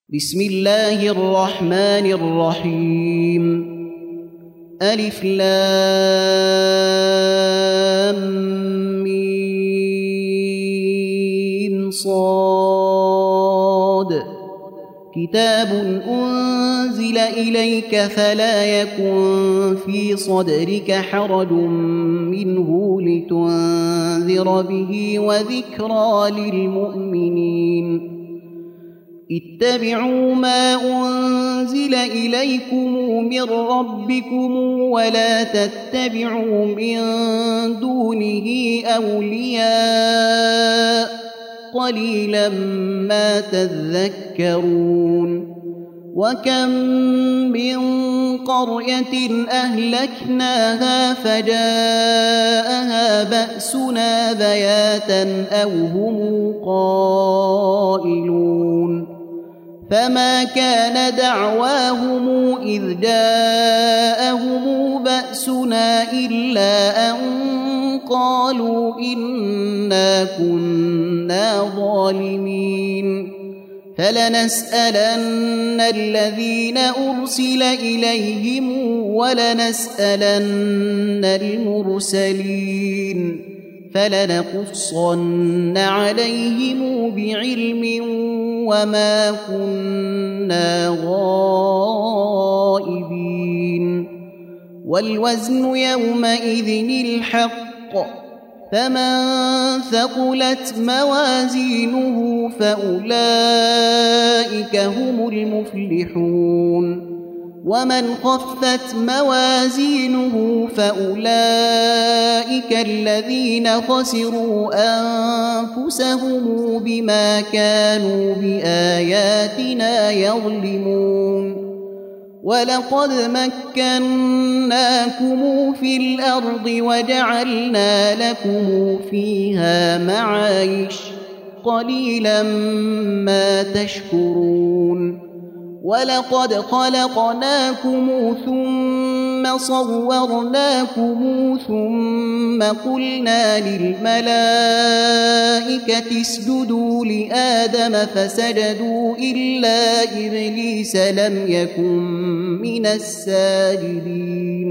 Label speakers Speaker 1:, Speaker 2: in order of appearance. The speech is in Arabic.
Speaker 1: بسم الله الرحمن الرحيم ألف لام ميم صاد كتاب أنزل إليك فلا يكن في صدرك حرج منه لتنذر به وذكرى للمؤمنين اتبعوا ما أنزل إليكم من ربكم ولا تتبعوا من دونه أولياء قليلا ما تذكرون وكم من قرية أهلكناها فجاءها بأسنا بياتا أو هم قائلون فما كان دعواهم إذ جاءهم بأسنا إلا أن قالوا إنا كنا ظالمين فلنسألن الذين أرسل إليهم ولنسألن المرسلين فلنقصن عليهم بعلم وما كنا غائبين والوزن يومئذ الحق فمن ثقلت موازينه فأولئك هم المفلحون ومن خفت موازينه فأولئك الذين خسروا أنفسهم بما كانوا بآياتنا يظلمون ولقد مكناكم في الأرض وجعلنا لكم فيها معايش قليلا ما تشكرون ولقد خلقناكم ثم صورناكم ثم قلنا للملائكة اسجدوا لآدم فسجدوا إلا إبليس لم يكن من الساجدين